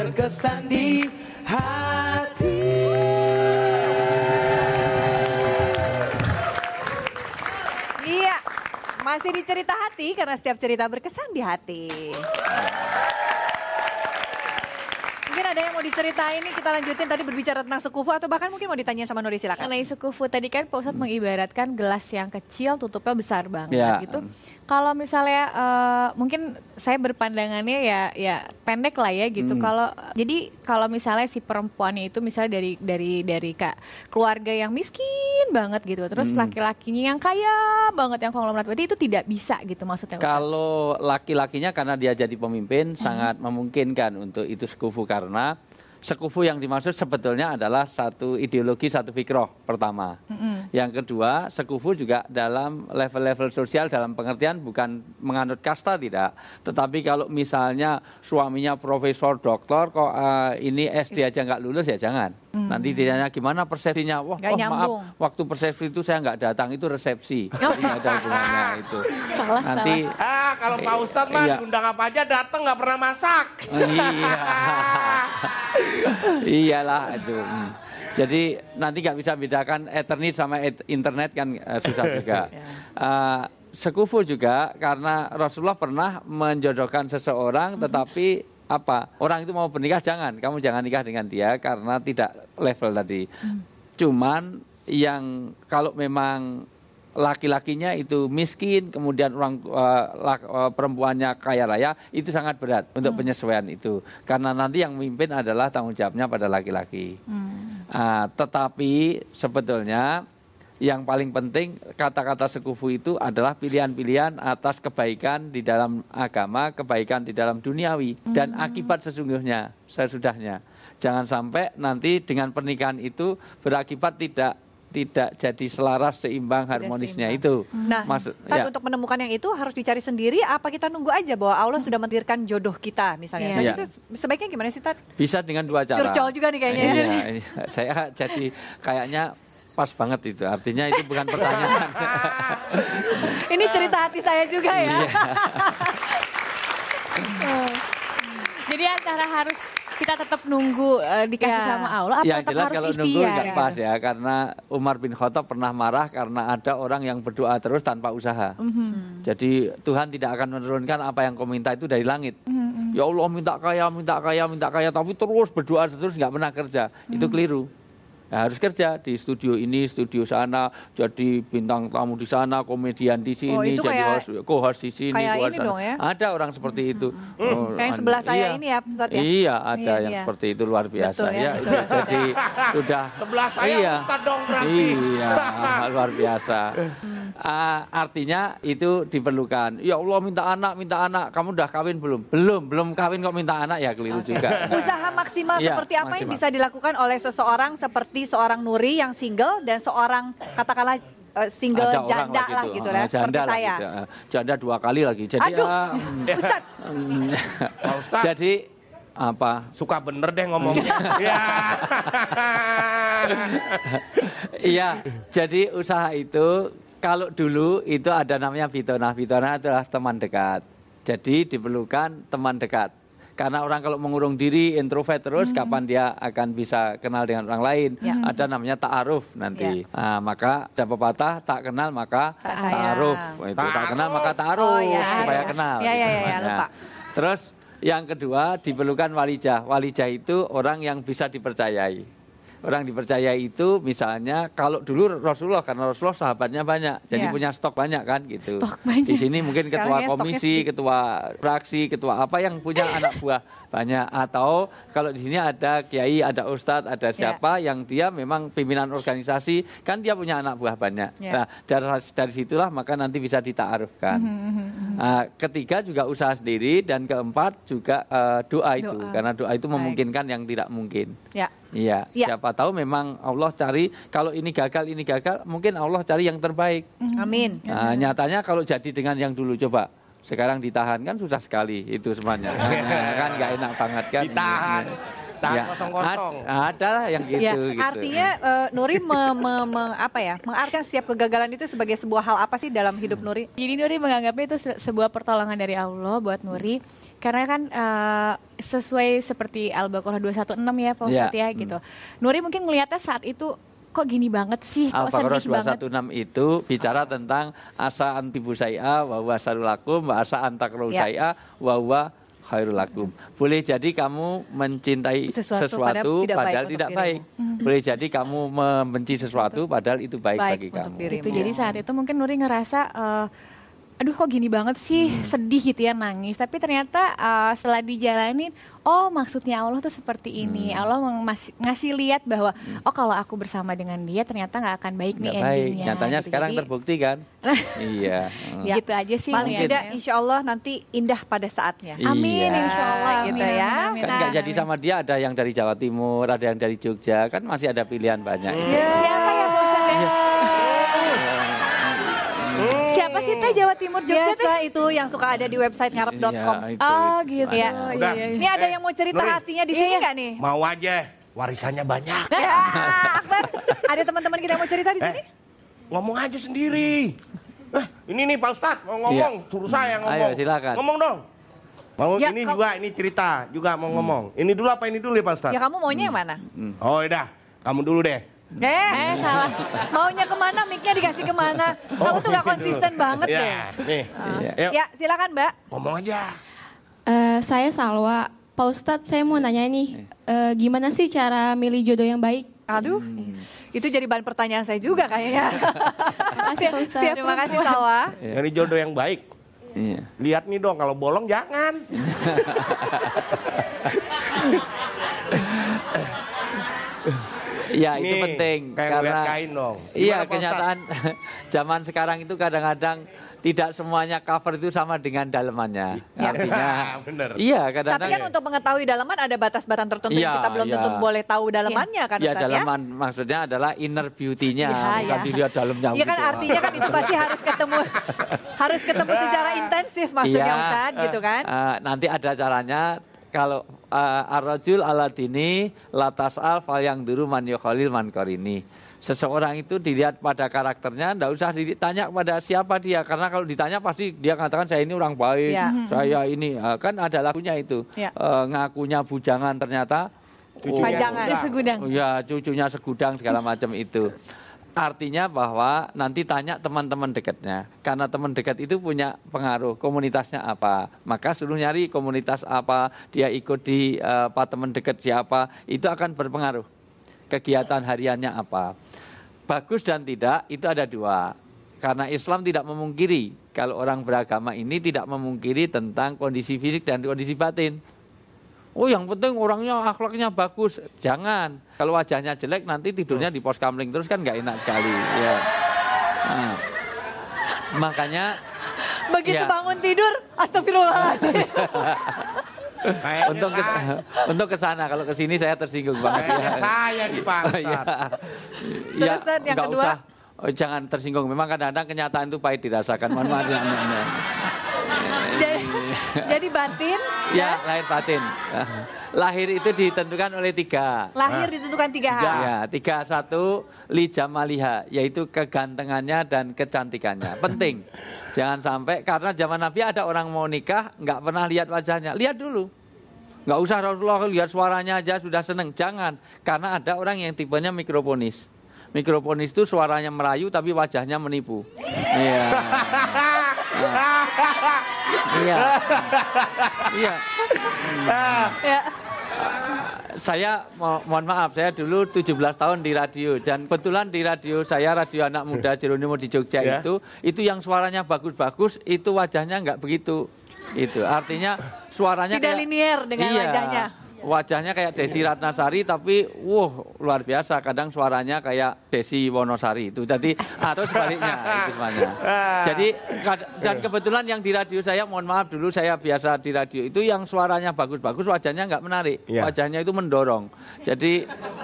berkesan di hati. Iya, masih di cerita hati karena setiap cerita berkesan di hati. Mungkin ada yang mau diceritain nih, kita lanjutin tadi berbicara tentang sekufu atau bahkan mungkin mau ditanyain sama Nuri, silakan. Mengenai sekufu tadi kan Pak Ustadz mengibaratkan gelas yang kecil tutupnya besar banget gitu. Kalau misalnya mungkin saya berpandangannya ya pendek lah ya gitu. Kalau misalnya si perempuannya itu misalnya dari keluarga yang miskin banget gitu, terus laki-lakinya yang kaya banget yang konglomerat, berarti itu tidak bisa gitu maksudnya. Kalau laki-lakinya karena dia jadi pemimpin sangat memungkinkan untuk itu sekufu, karena sekufu yang dimaksud sebetulnya adalah satu ideologi, satu fikroh pertama. Yang kedua, sekufu juga dalam level-level sosial, dalam pengertian bukan menganut kasta, tidak. Tetapi kalau misalnya suaminya profesor, doktor, kok ini SD aja nggak lulus, ya jangan. Nanti ditanya gimana persepsinya, wah maaf, waktu persepsi itu saya nggak datang, itu resepsi. Tidak ada hubungannya itu. Nanti kalau Pak Ustadz mah diundang apa aja datang, nggak pernah masak. Iya. Iyalah itu. Jadi nanti nggak bisa bedakan Ethernet sama internet kan, susah juga. Sekufu juga karena Rasulullah pernah menjodohkan seseorang, tetapi orang itu mau bernikah, kamu jangan nikah dengan dia karena tidak level tadi. Cuman yang kalau memang laki-lakinya itu miskin, kemudian perempuannya kaya raya, itu sangat berat untuk penyesuaian itu. Karena nanti yang memimpin adalah tanggung jawabnya pada laki-laki. Tetapi sebetulnya yang paling penting kata-kata sekufu itu adalah pilihan-pilihan atas kebaikan di dalam agama, kebaikan di dalam duniawi, dan akibat sesudahnya. Jangan sampai nanti dengan pernikahan itu berakibat tidak jadi selaras, seimbang, harmonisnya itu. Nah, untuk menemukan yang itu harus dicari sendiri, apa kita nunggu aja bahwa Allah sudah mentakdirkan jodoh kita misalnya. Dan itu sebaiknya gimana sih, Tad? Bisa dengan dua cara. Curcol juga nih kayaknya. Saya jadi kayaknya pas banget itu. Artinya itu bukan pertanyaan. Ini cerita hati saya juga ya. Jadi antara harus kita tetap nunggu dikasih sama Allah, atau yang tetap jelas harus kalau ikhtiar, nunggu nggak pas ya, karena Umar bin Khattab pernah marah karena ada orang yang berdoa terus tanpa usaha. Jadi Tuhan tidak akan menurunkan apa yang kau minta itu dari langit. Ya Allah, minta kaya, tapi terus berdoa terus nggak pernah kerja. Itu keliru. Nah, harus kerja di studio ini, studio sana, jadi bintang tamu di sana, komedian di sini, jadi co-host di sini. Kayak ini dong ya? Ada orang seperti itu. Kayak sebelah saya ini ya, Ustadz ya? Iya, ada yang seperti itu, luar biasa. Betul, ya? Jadi sudah. Sebelah saya Ustadz dong berarti. Iya, luar biasa. Artinya itu diperlukan. Ya Allah, minta anak. Kamu udah kawin belum? Belum kawin kok minta anak, ya keliru juga. Usaha maksimal seperti apa yang bisa dilakukan oleh seseorang seperti seorang Nuri yang single dan seorang katakanlah single janda lah gitu ya, seperti saya. Gitu. Janda 2 kali lagi. Jadi Ustadz. Jadi apa? Suka bener deh ngomongnya. Iya, jadi usaha itu kalau dulu itu ada namanya Fitona. Fitona adalah teman dekat. Jadi diperlukan teman dekat. Karena orang kalau mengurung diri, introvert terus, kapan dia akan bisa kenal dengan orang lain? Ada namanya ta'aruf nanti. Maka ada pepatah, tak kenal maka ta'aruf. Tak kenal maka ta'aruf, supaya kenal. Lupa. Terus yang kedua diperlukan walijah. Walijah itu orang yang bisa dipercayai. Orang dipercaya itu misalnya kalau dulu Rasulullah, karena Rasulullah sahabatnya banyak, jadi punya stok banyak kan gitu. Di sini mungkin ketua komisi, ketua fraksi, ketua apa yang punya anak buah banyak, atau kalau di sini ada kiai, ada ustadz, ada siapa yang dia memang pimpinan organisasi, kan dia punya anak buah banyak. Nah, dari situlah maka nanti bisa dita'arufkan. Ketiga juga usaha sendiri, dan keempat juga doa itu, karena doa itu memungkinkan yang tidak mungkin. Iya, siapa tahu memang Allah cari, kalau ini gagal, mungkin Allah cari yang terbaik. Amin. Nah, nyatanya kalau jadi dengan yang dulu, coba sekarang ditahan kan susah sekali itu semuanya. Kan nggak enak banget kan. Ditahan. kosong-kosong. Ada lah yang gitu. Ya, gitu. artinya Nuri mengartikan setiap kegagalan itu sebagai sebuah hal apa sih dalam hidup Nuri? Jadi Nuri menganggapnya itu sebuah pertolongan dari Allah buat Nuri. Karena kan sesuai seperti Al-Baqarah 216 ya Pak Ustadz ya gitu. Nuri mungkin ngelihatnya saat itu kok gini banget sih, kok sedih banget. Al-Baqarah 216 itu bicara tentang asa antibu syai'a wa huwa syarrul lakum wa asa antakrahu syai'a wa huwa khairul lakum. Boleh jadi kamu mencintai sesuatu padahal tidak baik. Boleh jadi kamu membenci sesuatu padahal itu baik bagi kamu. Gitu. Jadi saat itu mungkin Nuri ngerasa aduh kok gini banget sih, sedih gitu ya, nangis. Tapi ternyata setelah dijalanin, oh maksudnya Allah tuh seperti ini. Allah ngasih lihat bahwa oh kalau aku bersama dengan dia ternyata nggak akan baik nih endingnya. Nyatanya gitu. Sekarang terbukti kan? Iya. Gitu aja sih. Paling tidak insya Allah nanti indah pada saatnya. Amin insya Allah. Gitu ya. Kan nggak jadi sama dia, ada yang dari Jawa Timur, ada yang dari Jogja. Kan masih ada pilihan banyak. Siapa ya Pak Ustadz ya? Siapa sih Teh Jawa Timur Jogja Biasa itu yang suka ada di website ngarep.com. Oh gitu Ya. Udah. Ini ada yang mau cerita Nuri. hatinya di sini nggak nih? Mau aja, warisannya banyak. Ya, Akbar, ada teman-teman kita yang mau cerita di sini? Ngomong aja sendiri. Ini nih Pak Ustadz mau ngomong, suruh saya ngomong. Ayo silakan. Ngomong dong. Mau Ya, ini juga, ini cerita juga mau ngomong. Ini dulu apa ini dulu ya Pak Ustadz? Ya kamu maunya yang mana? Oh udah, kamu dulu deh. Salah. Maunya kemana? Mic-nya dikasih kemana? Kamu tuh gak konsisten banget deh. Nih. Yuk. Ya silakan Mbak. Ngomong aja. Saya Salwa. Pak Ustadz, saya mau nanya nih, gimana sih cara milih jodoh yang baik? Aduh, itu jadi bahan pertanyaan saya juga kayaknya. Makasih Pak Ustadz. Terima kasih Salwa. Ini jodoh yang baik. Iya. Lihat nih dong, kalau bolong jangan. Ya itu Nih, penting kayak karena ngeliat kain dong. Iya, Gimana, Pak kenyataan zaman sekarang itu kadang-kadang tidak semuanya cover itu sama dengan dalemannya. Artinya bener. iya Tapi kadang-kadang kan untuk mengetahui daleman ada batas-batas tertentu yang kita belum tentu boleh tahu dalemannya kan ya Ustaz ya? daleman maksudnya adalah inner beauty-nya, bukan ya. dilihat dalamnya. Iya kan gitu. artinya kan itu pasti harus ketemu secara intensif maksudnya Ustaz gitu kan? Nanti ada caranya. Kalau ar-rajul ala dini latas'al fal yang duru man yukhalil man qarini. Seseorang itu dilihat pada karakternya, enggak usah ditanya pada siapa dia, karena kalau ditanya pasti dia katakan saya ini orang baik, saya ini kan ada lagunya itu, ngakunya bujangan ternyata Pajangan. Segudang. Ya cucunya segudang segala macam itu. Artinya bahwa nanti tanya teman-teman dekatnya. Karena teman dekat itu punya pengaruh. Komunitasnya apa. Maka suruh nyari komunitas apa. Dia ikut di teman dekat siapa. Itu akan berpengaruh. Kegiatan hariannya apa. Bagus dan tidak itu ada dua. Karena Islam tidak memungkiri. Kalau orang beragama ini tidak memungkiri tentang kondisi fisik dan kondisi batin. Oh yang penting orangnya akhlaknya bagus. Jangan. Kalau wajahnya jelek nanti tidurnya di pos kamling terus kan nggak enak sekali. Ya. Nah, makanya. Begitu bangun tidur, astagfirullahaladzim. Untuk ke sana. Kalau ke sini saya tersinggung banget. Saya di Pak Terus Ustaz, yang nggak kedua? usah. Oh, jangan tersinggung. Memang kadang-kadang kenyataan itu pahit dirasakan. Mohon maaf. Jadi batin Ya, lahir batin. Lahir itu ditentukan oleh 3. Lahir ditentukan 3 hal. Ya, 3. 1 li jamaliha, yaitu kegantengannya dan kecantikannya. Penting. Jangan sampai karena zaman Nabi ada orang mau nikah nggak pernah lihat wajahnya. Lihat dulu. Nggak usah Rasulullah lihat suaranya aja sudah seneng. Jangan. Karena ada orang yang tipenya mikrofonis. Mikrofonis itu suaranya merayu tapi wajahnya menipu. Iya. Iya. Iya. Saya mohon maaf, saya dulu 17 tahun di radio dan kebetulan di radio saya Radio Anak Muda Jeronimo di Jogja itu yang suaranya bagus-bagus itu wajahnya nggak begitu. Itu artinya suaranya tidak linier dengan wajahnya. Wajahnya kayak Desi Ratnasari tapi luar biasa, kadang suaranya kayak Desi Wonosari itu. Jadi atau sebaliknya itu semuanya. Jadi dan kebetulan yang di radio saya, mohon maaf dulu saya biasa di radio itu yang suaranya bagus-bagus wajahnya nggak menarik. Wajahnya itu mendorong. Jadi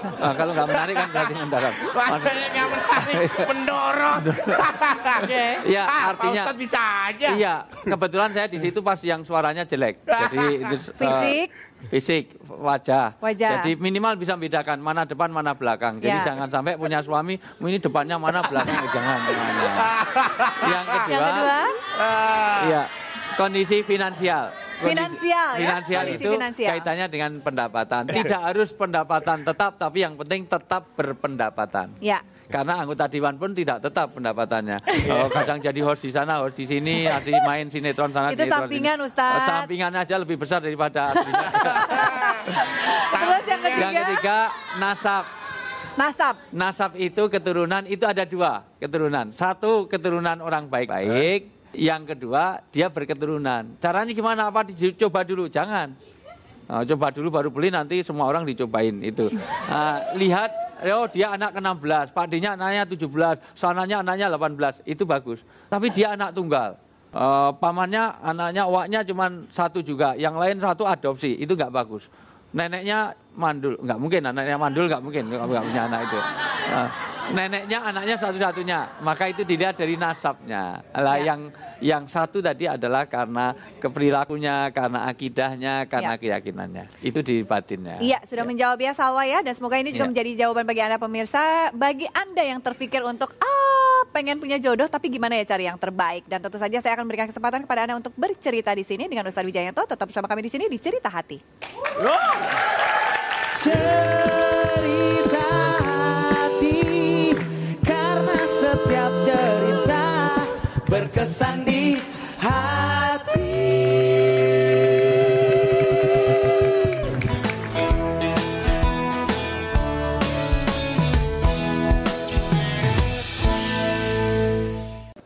Nah, kalau nggak menarik kan berarti mendorong. Maksudnya nggak menarik, mendorong. Ya, artinya. Pak Ustadz bisa aja. Iya, kebetulan saya di situ pas yang suaranya jelek. Jadi itu fisik, wajah. Jadi minimal bisa membedakan mana depan, mana belakang. Jadi jangan sampai punya suami, ini depannya mana, belakang jangan. Yang kedua, iya, kondisi finansial. Finansial itu kaitannya dengan pendapatan. Tidak harus pendapatan tetap, tapi yang penting tetap berpendapatan. Ya. Karena anggota dewan pun tidak tetap pendapatannya. Kadang jadi host di sana, host di sini, asli main sinetron sana, itu sinetron sampingan, sini. Ustaz. Sampingan aja lebih besar daripada aslinya. Terus yang ketiga, nasab. Nasab itu keturunan, itu ada 2 keturunan. 1 keturunan orang baik-baik, yang kedua dia berketurunan. Caranya gimana? Apa dicoba dulu? Jangan. Coba dulu baru beli, nanti semua orang dicobain itu. Lihat, dia anak ke-16, Pak D-nya anaknya 17, sananya anaknya 18, itu bagus. Tapi dia anak tunggal. Pamannya, anaknya, owaknya cuma 1 juga, yang lain 1 adopsi, itu nggak bagus. Neneknya mandul, nggak mungkin, anaknya mandul nggak mungkin, nggak punya anak itu. Neneknya anaknya satu-satunya, maka itu dilihat dari nasabnya. Lah yang 1 tadi adalah karena keperilakunya, karena akidahnya, karena keyakinannya. Itu di batinnya. Iya, sudah menjawab ya Salwa ya, dan semoga ini juga menjadi jawaban bagi Anda pemirsa. Bagi Anda yang terpikir untuk pengen punya jodoh, tapi gimana ya cari yang terbaik? Dan tentu saja saya akan berikan kesempatan kepada Anda untuk bercerita di sini dengan Ustadz Wijayanto. Tetap bersama kami di sini di Cerita Hati. Cerita